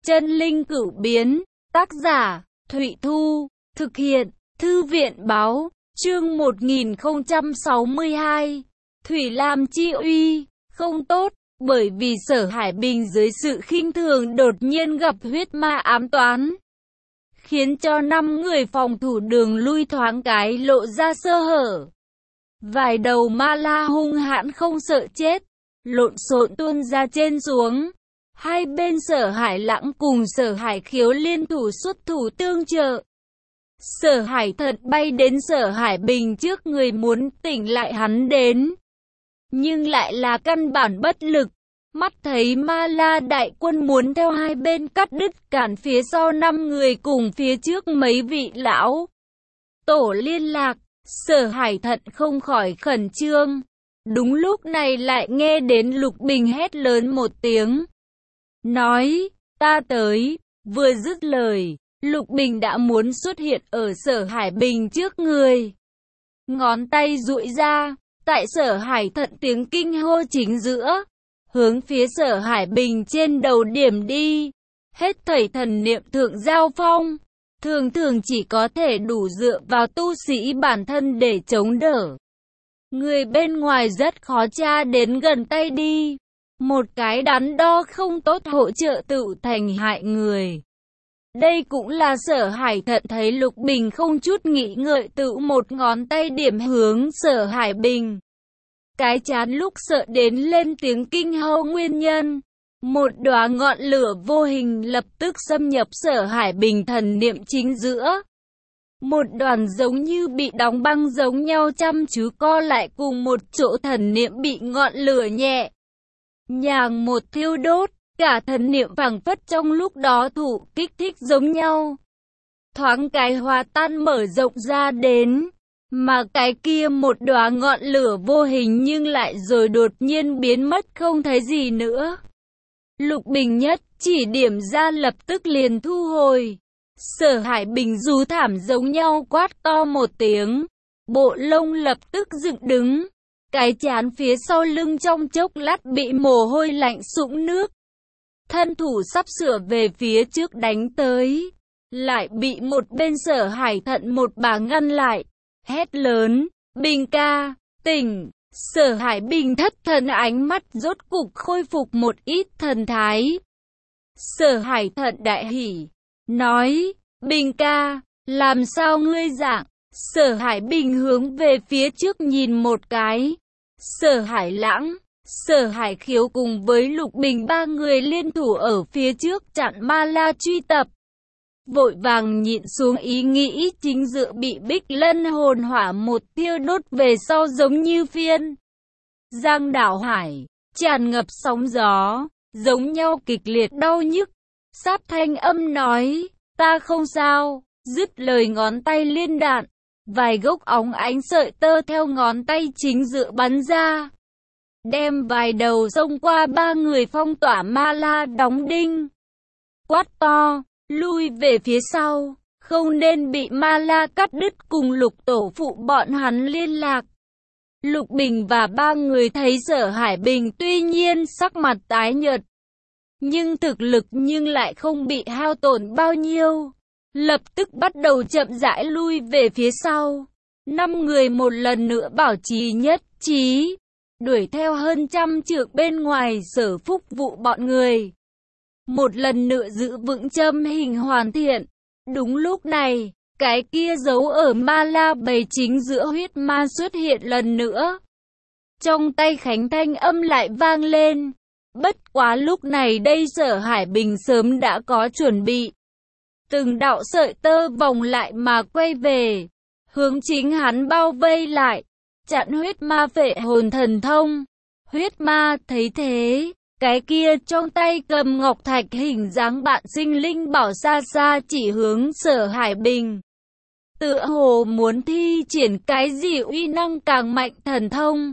Chân linh cửu biến, tác giả, Thụy Thu, thực hiện, Thư viện báo, chương 1062, Thủy Lam chi uy, không tốt, bởi vì Sở Hải Bình dưới sự khinh thường đột nhiên gặp huyết ma ám toán, khiến cho 5 người phòng thủ đường lui thoáng cái lộ ra sơ hở. Vài đầu ma la hung hãn không sợ chết, lộn xộn tuôn ra trên xuống. Hai bên Sở Hải Lãng cùng Sở Hải Khiếu liên thủ xuất thủ tương trợ. Sở Hải Thật bay đến Sở Hải Bình trước người muốn tỉnh lại hắn đến, nhưng lại là căn bản bất lực. Mắt thấy ma la đại quân muốn theo hai bên cắt đứt cản phía sau 5 người cùng phía trước mấy vị lão tổ liên lạc, Sở Hải Thận không khỏi khẩn trương. Đúng lúc này lại nghe đến Lục Bình hét lớn một tiếng, nói, ta tới. Vừa dứt lời, Lục Bình đã muốn xuất hiện ở Sở Hải Bình trước người. Ngón tay duỗi ra, tại Sở Hải Thận tiếng kinh hô chính giữa, hướng phía Sở Hải Bình trên đầu điểm đi. Hết thảy thần niệm thượng giao phong, thường thường chỉ có thể đủ dựa vào tu sĩ bản thân để chống đỡ. Người bên ngoài rất khó tra đến gần tay đi. Một cái đắn đo không tốt hỗ trợ tự thành hại người. Đây cũng là Sở Hải Thận thấy Lục Bình không chút nghĩ ngợi tự một ngón tay điểm hướng Sở Hải Bình. Cái chán lúc sợ đến lên tiếng kinh hô nguyên nhân. Một đóa ngọn lửa vô hình lập tức xâm nhập Sở Hải Bình thần niệm chính giữa. Một đoàn giống như bị đóng băng giống nhau chăm chú co lại cùng một chỗ, thần niệm bị ngọn lửa nhẹ nhàng một thiêu đốt, cả thần niệm phảng phất trong lúc đó thụ kích thích giống nhau. Thoáng cái hòa tan mở rộng ra đến, mà cái kia một đóa ngọn lửa vô hình nhưng lại rồi đột nhiên biến mất không thấy gì nữa. Lục Bình nhất chỉ điểm ra lập tức liền thu hồi. Sở Hải Bình rú thảm giống nhau quát to một tiếng, bộ lông lập tức dựng đứng. Cái chán phía sau lưng trong chốc lát bị mồ hôi lạnh sũng nước. Thân thủ sắp sửa về phía trước đánh tới, lại bị một bên Sở Hải Thận một bà ngăn lại, hét lớn, Bình ca, tỉnh. Sở Hải Bình thất thần, ánh mắt rốt cục khôi phục một ít thần thái. Sở Hải Thận đại hỉ, nói, Bình ca, làm sao ngươi dạng? Sở Hải Bình hướng về phía trước nhìn một cái. Sở Hải Lãng, Sở Hải Khiếu cùng với Lục Bình ba người liên thủ ở phía trước chặn ma la truy tập. Vội vàng nhịn xuống ý nghĩ chính dự bị Bích Lân hồn hỏa một thiêu đốt về sau giống như phiên giang đảo hải, tràn ngập sóng gió, giống nhau kịch liệt đau nhức. Sáp thanh âm nói, ta không sao. Dứt lời ngón tay liên đạn, vài gốc óng ánh sợi tơ theo ngón tay chính dự bắn ra, đem vài đầu xông qua ba người phong tỏa ma la đóng đinh. Quát to, lui về phía sau, không nên bị ma la cắt đứt cùng Lục tổ phụ bọn hắn liên lạc. Lục Bình và ba người thấy Sở Hải Bình tuy nhiên sắc mặt tái nhợt, nhưng thực lực nhưng lại không bị hao tổn bao nhiêu. Lập tức bắt đầu chậm rãi lui về phía sau. 5 người một lần nữa bảo trì nhất trí, đuổi theo hơn trăm trượng bên ngoài Sở Phúc Vụ bọn người. Một lần nữa giữ vững châm hình hoàn thiện. Đúng lúc này, cái kia giấu ở ma la bầy chính giữa huyết ma xuất hiện lần nữa. Trong tay Khánh thanh âm lại vang lên. Bất quá lúc này đây Sở Hải Bình sớm đã có chuẩn bị. Từng đạo sợi tơ vòng lại mà quay về, hướng chính hắn bao vây lại, chặn huyết ma phệ hồn thần thông. Huyết ma thấy thế, cái kia trong tay cầm ngọc thạch hình dáng bạn sinh linh bảo xa xa chỉ hướng Sở Hải Bình. Tựa hồ muốn thi triển cái gì uy năng càng mạnh thần thông.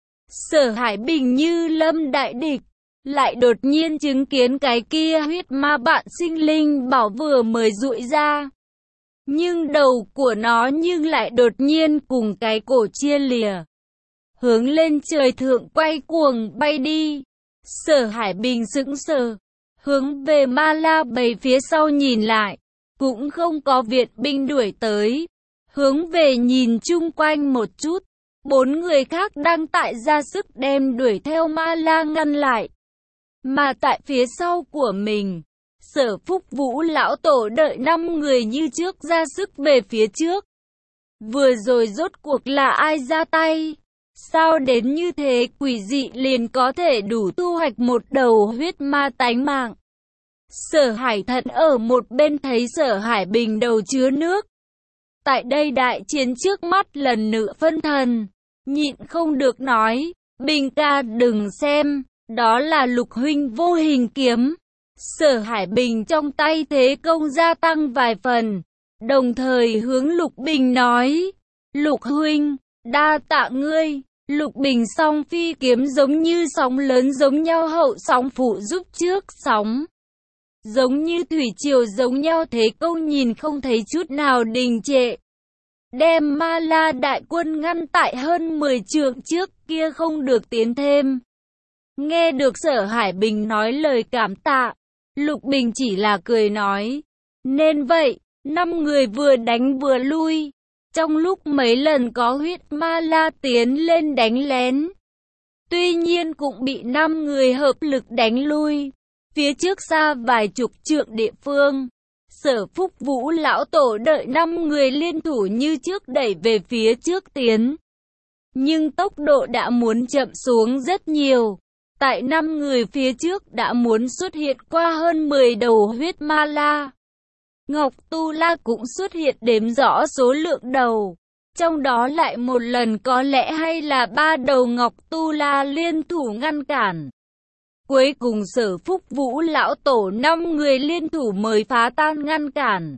Sở Hải Bình như lâm đại địch, lại đột nhiên chứng kiến cái kia huyết ma bạn sinh linh bảo vừa mới dụi ra. Nhưng đầu của nó nhưng lại đột nhiên cùng cái cổ chia lìa, hướng lên trời thượng quay cuồng bay đi. Sở Hải Bình sững sờ, hướng về Ma La Bầy phía sau nhìn lại, cũng không có viện binh đuổi tới. Hướng về nhìn chung quanh một chút, 4 người khác đang tại ra sức đem đuổi theo Ma La ngăn lại. Mà tại phía sau của mình, Sở Phúc Vũ lão tổ đợi 5 người như trước ra sức về phía trước. Vừa rồi rốt cuộc là ai ra tay? Sao đến như thế quỷ dị liền có thể đủ thu hoạch một đầu huyết ma tánh mạng? Sở Hải Thận ở một bên thấy Sở Hải Bình đầu chứa nước. Tại đây đại chiến trước mắt lần nữa phân thần, nhịn không được nói, Bình ca đừng xem, đó là Lục huynh vô hình kiếm. Sở Hải Bình trong tay thế công gia tăng vài phần, đồng thời hướng Lục Bình nói, Lục huynh, đa tạ ngươi. Lục Bình song phi kiếm giống như sóng lớn giống nhau hậu sóng phụ giúp trước sóng. Giống như thủy triều giống nhau thế công nhìn không thấy chút nào đình trệ. Đem Ma La đại quân ngăn tại hơn 10 trượng trước kia không được tiến thêm. Nghe được Sở Hải Bình nói lời cảm tạ, Lục Bình chỉ là cười nói. Nên vậy, 5 người vừa đánh vừa lui. Trong lúc mấy lần có huyết Ma La tiến lên đánh lén. Tuy nhiên cũng bị 5 người hợp lực đánh lui. Phía trước xa vài chục trượng địa phương. Sở Phúc Vũ lão tổ đợi 5 người liên thủ như trước đẩy về phía trước tiến. Nhưng tốc độ đã muốn chậm xuống rất nhiều. Tại 5 người phía trước đã muốn xuất hiện qua hơn 10 đầu huyết Ma La. Ngọc Tu La cũng xuất hiện đếm rõ số lượng đầu. Trong đó lại một lần có lẽ hay là 3 đầu Ngọc Tu La liên thủ ngăn cản. Cuối cùng Sở Phúc Vũ lão tổ 5 người liên thủ mới phá tan ngăn cản.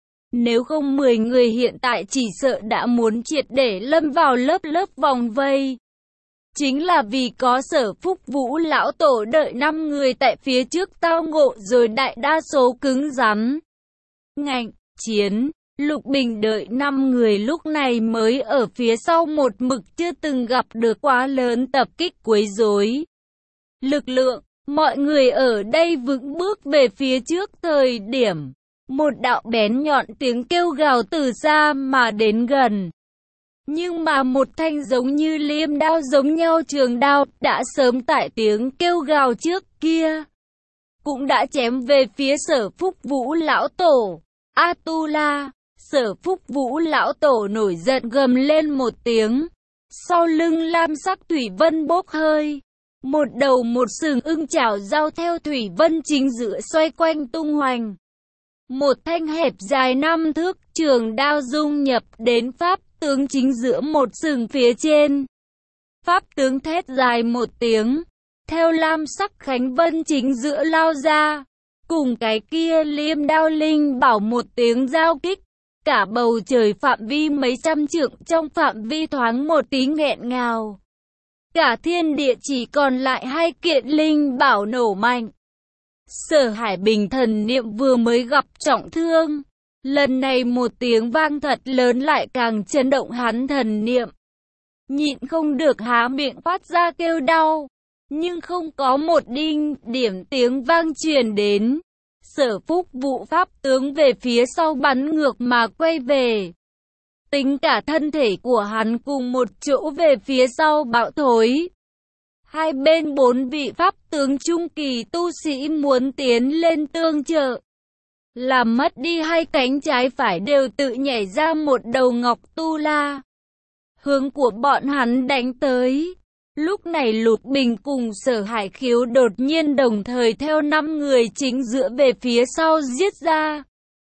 Nếu không 10 người hiện tại chỉ sợ đã muốn triệt để lâm vào lớp vòng vây. Chính là vì có Sở Phúc Vũ lão tổ đợi 5 người tại phía trước tao ngộ rồi đại đa số cứng rắn. Ngạnh, chiến, Lục Bình đợi 5 người lúc này mới ở phía sau một mực chưa từng gặp được quá lớn tập kích quấy rối. Lực lượng, mọi người ở đây vững bước về phía trước thời điểm. Một đạo bén nhọn tiếng kêu gào từ xa mà đến gần. Nhưng mà một thanh giống như liêm đao giống nhau trường đao đã sớm tại tiếng kêu gào trước kia. Cũng đã chém về phía Sở Phúc Vũ lão tổ. Atula, Sở Phúc Vũ lão tổ nổi giận gầm lên một tiếng. Sau lưng lam sắc thủy vân bốc hơi. Một đầu một sừng ưng chảo dao theo thủy vân chính giữa xoay quanh tung hoành. Một thanh hẹp dài 5 thước trường đao dung nhập đến pháp tướng chính giữa một sừng phía trên. Pháp tướng thét dài một tiếng. Theo lam sắc khánh vân chính giữa lao ra. Cùng cái kia liêm đao linh bảo một tiếng giao kích. Cả bầu trời phạm vi mấy trăm trượng trong phạm vi thoáng một tí nghẹn ngào. Cả thiên địa chỉ còn lại 2 kiện linh bảo nổ mạnh. Sở Hải Bình thần niệm vừa mới gặp trọng thương. Lần này một tiếng vang thật lớn lại càng chấn động hắn thần niệm. Nhịn không được há miệng phát ra kêu đau. Nhưng không có một đinh điểm tiếng vang truyền đến. Sở Phúc Vũ pháp tướng về phía sau bắn ngược mà quay về. Tính cả thân thể của hắn cùng một chỗ về phía sau bão thối. Hai bên 4 vị pháp tướng trung kỳ tu sĩ muốn tiến lên tương trợ. Làm mất đi 2 cánh trái phải đều tự nhảy ra một đầu Ngọc Tu La. Hướng của bọn hắn đánh tới. Lúc này Lục Bình cùng Sở Hải Khiếu đột nhiên đồng thời theo 5 người chính giữa về phía sau giết ra.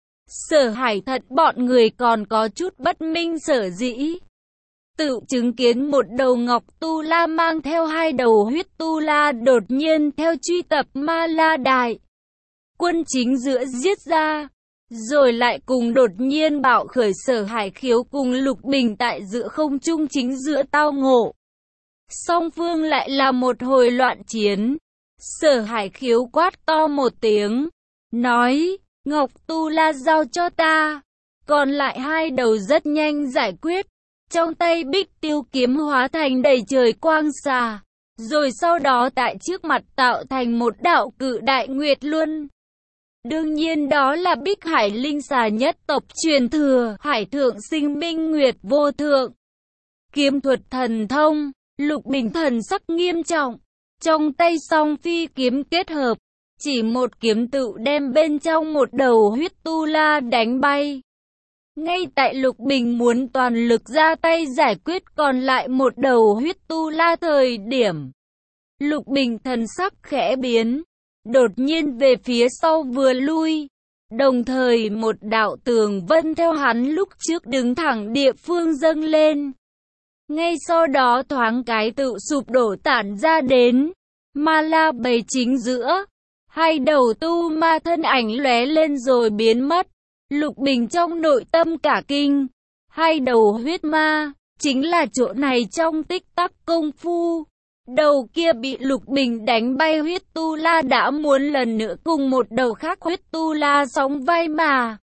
Sở Hải Thận bọn người còn có chút bất minh sở dĩ. Tự chứng kiến một đầu Ngọc Tu La mang theo 2 đầu huyết Tu La đột nhiên theo truy tập Ma La Đại quân chính giữa giết ra. Rồi lại cùng đột nhiên bạo khởi Sở Hải Khiếu cùng Lục Bình tại giữa không trung chính giữa tao ngộ. Song phương lại là một hồi loạn chiến. Sở Hải Khiếu quát to một tiếng. Nói, Ngọc Tu La giao cho ta. Còn lại 2 đầu rất nhanh giải quyết. Trong tay Bích Tiêu kiếm hóa thành đầy trời quang xà. rồi sau đó tại trước mặt tạo thành một đạo cự đại nguyệt luân. Đương nhiên đó là Bích Hải Linh Xà nhất tộc truyền thừa, Hải Thượng Sinh Minh Nguyệt Vô Thượng. Kiếm thuật thần thông, Lục Bình thần sắc nghiêm trọng, trong tay song phi kiếm kết hợp, chỉ một kiếm tự đem bên trong một đầu huyết tu la đánh bay. Ngay tại Lục Bình muốn toàn lực ra tay giải quyết còn lại một đầu huyết tu la thời điểm, Lục Bình thần sắc khẽ biến, đột nhiên về phía sau vừa lui, đồng thời một đạo tường vân theo hắn lúc trước đứng thẳng địa phương dâng lên. Ngay sau đó thoáng cái tự sụp đổ tản ra đến, ma la bầy chính giữa, hai đầu tu ma thân ảnh lóe lên rồi biến mất. Lục Bình trong nội tâm cả kinh, hai đầu huyết ma, chính là chỗ này trong tích tắc công phu. Đầu kia bị Lục Bình đánh bay huyết tu la đã muốn lần nữa cùng một đầu khác huyết tu la sóng vai mà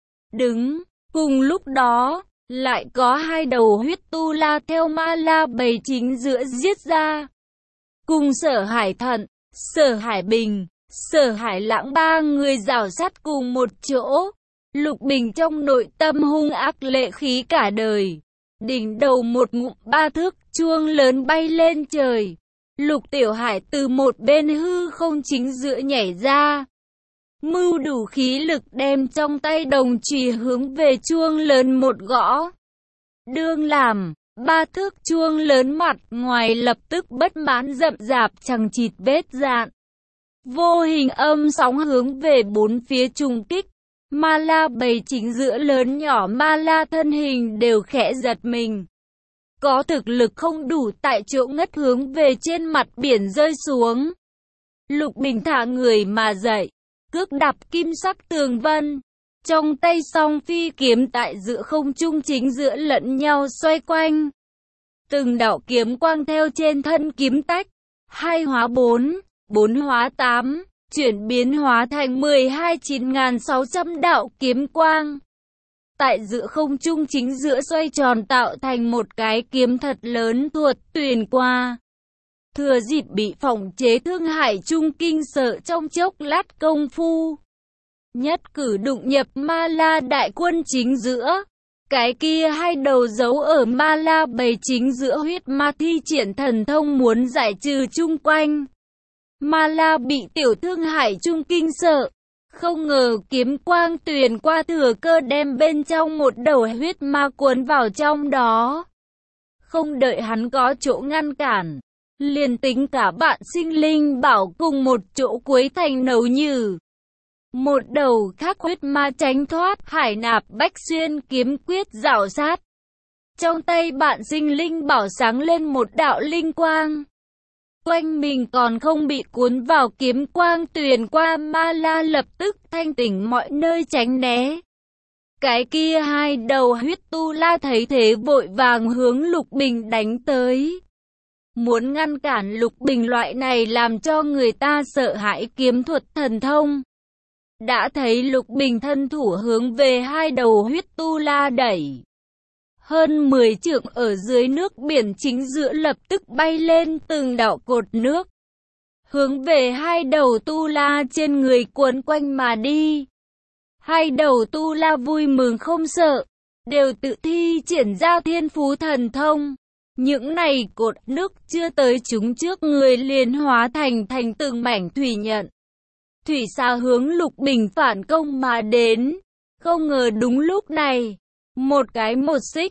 đứng. Cùng lúc đó, lại có hai đầu huyết tu la theo ma la bầy chính giữa giết ra. Cùng Sở Hải Thận, Sở Hải Bình, Sở Hải Lãng ba người rào sát cùng một chỗ. Lục Bình trong nội tâm hung ác lệ khí cả đời. Đỉnh đầu một ngụm 3 thước chuông lớn bay lên trời. Lục Tiểu Hải từ một bên hư không chính giữa nhảy ra. Mưu đủ khí lực đem trong tay đồng chùy hướng về chuông lớn một gõ. Đương làm, 3 thước chuông lớn mặt ngoài lập tức bất mãn rậm rạp chằng chịt vết dạn. Vô hình âm sóng hướng về bốn phía trùng kích. Ma la bầy chính giữa lớn nhỏ ma la thân hình đều khẽ giật mình. Có thực lực không đủ tại chỗ ngất hướng về trên mặt biển rơi xuống. Lục Bình thả người mà dậy, cước đạp kim sắc tường vân. Trong tay song phi kiếm tại giữa không trung chính giữa lẫn nhau xoay quanh. Từng đạo kiếm quang theo trên thân kiếm tách. 2 hóa 4, 4 hóa 8. Chuyển biến hóa thành 12.9600 đạo kiếm quang. Tại giữa không trung chính giữa xoay tròn tạo thành một cái kiếm thật lớn tuột tuyền qua. Thừa dịp bị phỏng chế Thương Hải Trung kinh sợ trong chốc lát công phu. Nhất cử đụng nhập ma la đại quân chính giữa. Cái kia hai đầu giấu ở ma la bầy chính giữa huyết ma thi triển thần thông muốn giải trừ chung quanh. Ma la bị tiểu Thương Hải Trung kinh sợ. Không ngờ kiếm quang tuyền qua thừa cơ đem bên trong một đầu huyết ma cuốn vào trong đó. Không đợi hắn có chỗ ngăn cản, liền tính cả bạn sinh linh bảo cùng một chỗ cuối thành nấu nhừ. Một đầu khác huyết ma tránh thoát Hải Nạp Bách Xuyên kiếm quyết rảo sát. Trong tay bạn sinh linh bảo sáng lên một đạo linh quang. Quanh mình còn không bị cuốn vào kiếm quang tuyền qua ma la lập tức thanh tỉnh mọi nơi tránh né. Cái kia hai đầu huyết tu la thấy thế vội vàng hướng Lục Bình đánh tới. Muốn ngăn cản Lục Bình loại này làm cho người ta sợ hãi kiếm thuật thần thông. Đã thấy Lục Bình thân thủ hướng về hai đầu huyết tu la đẩy. Hơn 10 trượng ở dưới nước biển chính giữa lập tức bay lên từng đạo cột nước. Hướng về hai đầu tu la trên người cuốn quanh mà đi. Hai đầu tu la vui mừng không sợ, đều tự thi triển ra thiên phú thần thông. Những này cột nước chưa tới chúng trước người liền hóa thành từng mảnh thủy nhận. Thủy xà hướng Lục Bình phản công mà đến. Không ngờ đúng lúc này, một cái một xích,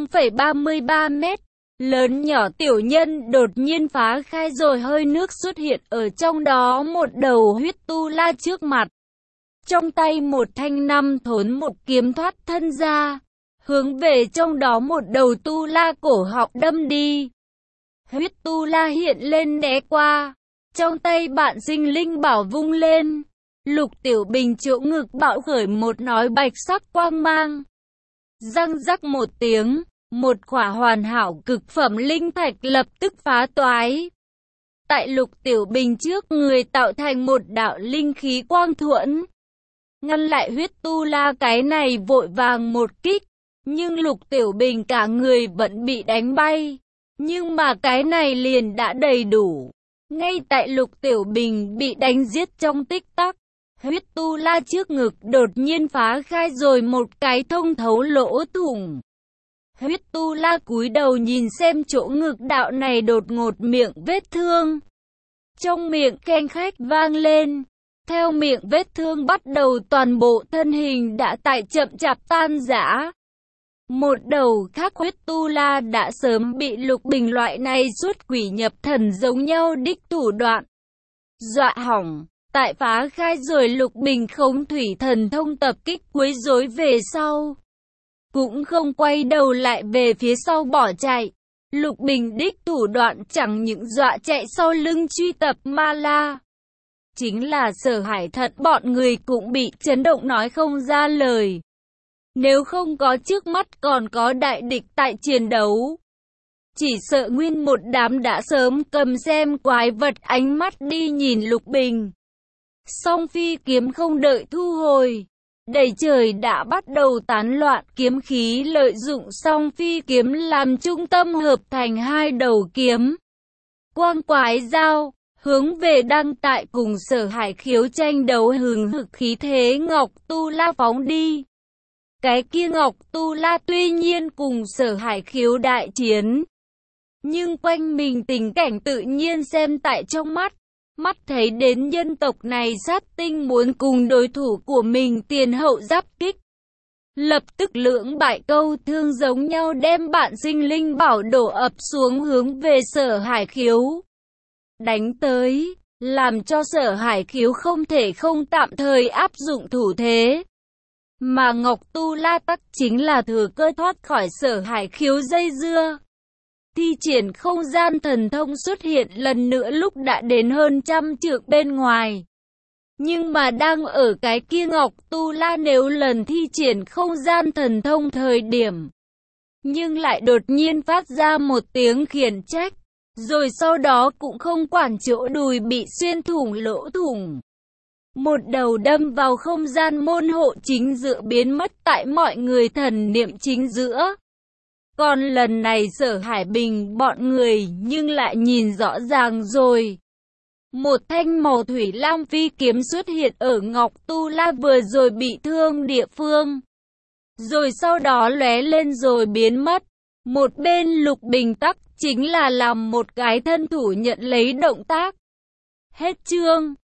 0,33 mét, lớn nhỏ tiểu nhân đột nhiên phá khai rồi hơi nước xuất hiện ở trong đó một đầu huyết tu la trước mặt. Trong tay một thanh 5 thốn một kiếm thoát thân ra, hướng về trong đó một đầu tu la cổ họng đâm đi. Huyết tu la hiện lên né qua, trong tay bạn sinh linh bảo vung lên. Lục Tiểu Bình chỗ ngực bạo khởi một nói bạch sắc quang mang. Răng rắc một tiếng, một khỏa hoàn hảo cực phẩm linh thạch lập tức phá toái. Tại Lục Tiểu Bình trước người tạo thành một đạo linh khí quang thuẫn. Ngăn lại huyết tu la cái này vội vàng một kích, nhưng Lục Tiểu Bình cả người vẫn bị đánh bay. Nhưng mà cái này liền đã đầy đủ. Ngay tại Lục Tiểu Bình bị đánh giết trong tích tắc, huyết tu la trước ngực đột nhiên phá khai rồi một cái thông thấu lỗ thủng. Huyết tu la cúi đầu nhìn xem chỗ ngực đạo này đột ngột miệng vết thương. Trong miệng keng khách vang lên. Theo miệng vết thương bắt đầu toàn bộ thân hình đã tại chậm chạp tan rã. Một đầu khác huyết tu la đã sớm bị Lục Bình loại này xuất quỷ nhập thần giống nhau đích thủ đoạn dọa hỏng. Tại phá khai rồi Lục Bình khống thủy thần thông tập kích quấy rối về sau, cũng không quay đầu lại về phía sau bỏ chạy. Lục Bình đích thủ đoạn chẳng những dọa chạy sau lưng truy tập Ma La, chính là Sở Hải Thận bọn người cũng bị chấn động nói không ra lời. Nếu không có trước mắt còn có đại địch tại chiến đấu, chỉ sợ nguyên một đám đã sớm cầm xem quái vật ánh mắt đi nhìn Lục Bình. Song phi kiếm không đợi thu hồi, đầy trời đã bắt đầu tán loạn, kiếm khí lợi dụng song phi kiếm làm trung tâm hợp thành hai đầu kiếm. Quang quái dao, hướng về đang tại cùng Sở Hải Khiếu tranh đấu hừng hực khí thế Ngọc Tu La phóng đi. Cái kia Ngọc Tu La tuy nhiên cùng Sở Hải Khiếu đại chiến, nhưng quanh mình tình cảnh tự nhiên xem tại trong mắt. Mắt thấy đến nhân tộc này sát tinh muốn cùng đối thủ của mình tiền hậu giáp kích. Lập tức lưỡng bại câu thương giống nhau đem bạn sinh linh bảo đổ ập xuống hướng về Sở Hải Khiếu đánh tới, làm cho Sở Hải Khiếu không thể không tạm thời áp dụng thủ thế. Mà Ngọc Tu La tắc chính là thừa cơ thoát khỏi Sở Hải Khiếu dây dưa. Thi triển không gian thần thông xuất hiện lần nữa lúc đã đến hơn trăm trượng bên ngoài. Nhưng mà đang ở cái kia Ngọc Tu La nếu lần thi triển không gian thần thông thời điểm, nhưng lại đột nhiên phát ra một tiếng khiển trách, rồi sau đó cũng không quản chỗ đùi bị xuyên thủng lỗ thủng. Một đầu đâm vào không gian môn hộ chính giữa biến mất tại mọi người thần niệm chính giữa. Còn lần này Sở Hải Bình bọn người nhưng lại nhìn rõ ràng rồi. Một thanh màu thủy lam phi kiếm xuất hiện ở Ngọc Tu La vừa rồi bị thương địa phương. Rồi sau đó lóe lên rồi biến mất. Một bên Lục Bình tắc chính là làm một cái thân thủ nhận lấy động tác. Hết chương.